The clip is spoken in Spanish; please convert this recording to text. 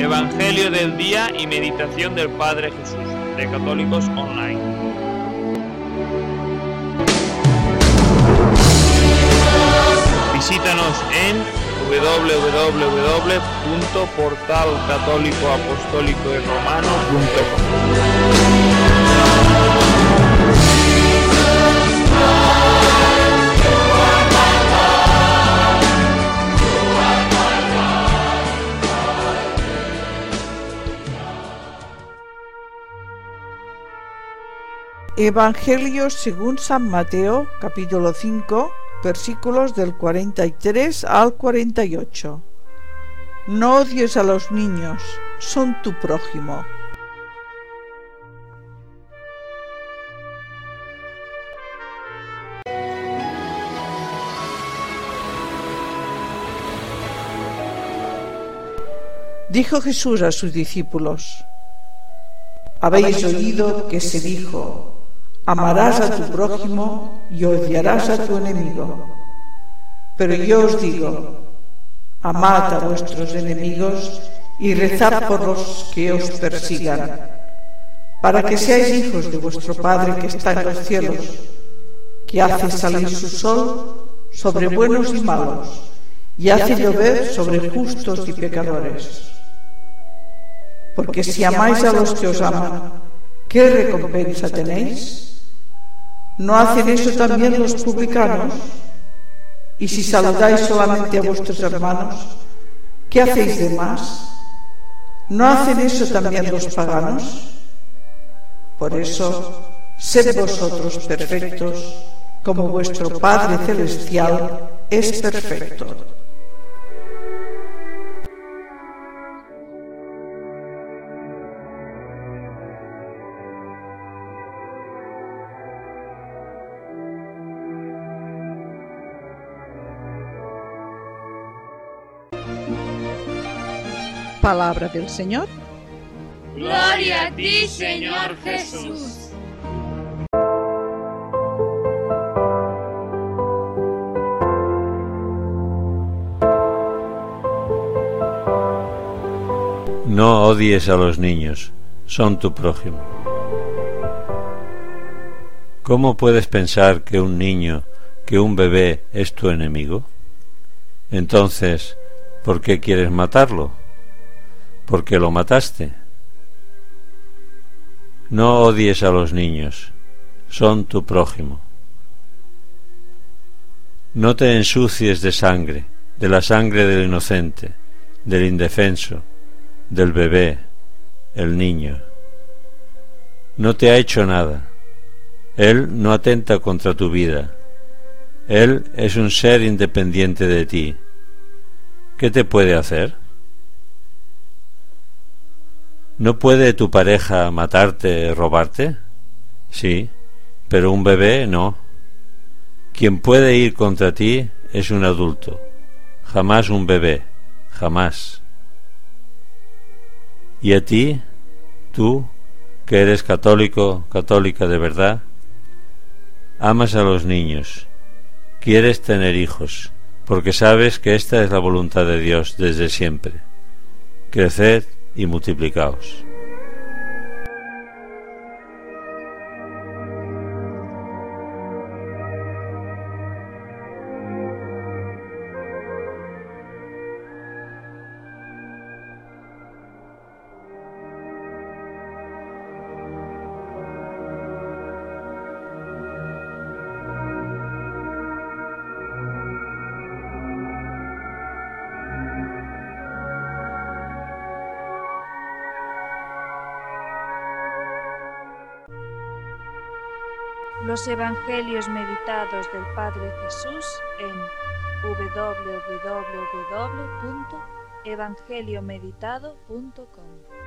Evangelio del día y meditación del Padre Jesús, de Católicos Online. Visítanos en www.portalcatólicoapostólicoyromano.com. Evangelio según San Mateo, capítulo 5, versículos del 43 al 48. No odies a los niños, son tu prójimo. Dijo Jesús a sus discípulos: habéis oído que se dijo: amarás a tu prójimo y odiarás a tu enemigo. Pero yo os digo: amad a vuestros enemigos y rezad por los que os persigan, para que seáis hijos de vuestro Padre que está en los cielos, que hace salir su sol sobre buenos y malos, y hace llover sobre justos y pecadores. Porque si amáis a los que os aman, ¿qué recompensa tenéis? ¿No hacen eso también los publicanos? Y si saludáis solamente a vuestros hermanos, ¿qué hacéis de más? ¿No hacen eso también los paganos? Por eso, sed vosotros perfectos, como vuestro Padre Celestial es perfecto. Palabra del Señor. Gloria a ti, Señor Jesús. No odies a los niños, son tu prójimo. ¿Cómo puedes pensar que un niño, que un bebé es tu enemigo? Entonces, ¿por qué quieres matarlo? ¿Por qué lo mataste? No odies a los niños, son tu prójimo. No te ensucies de sangre, de la sangre del inocente, del indefenso, del bebé, el niño. No te ha hecho nada. Él no atenta contra tu vida. Él es un ser independiente de ti. ¿Qué te puede hacer? ¿No puede tu pareja matarte, robarte? Sí, pero un bebé no. Quien puede ir contra ti es un adulto, jamás un bebé, jamás. ¿Y a ti, tú, que eres católico, católica de verdad? Amas a los niños, quieres tener hijos, porque sabes que esta es la voluntad de Dios desde siempre. Creced y multiplicaos. Los Evangelios meditados del Padre Jesús en www.evangeliomeditado.com.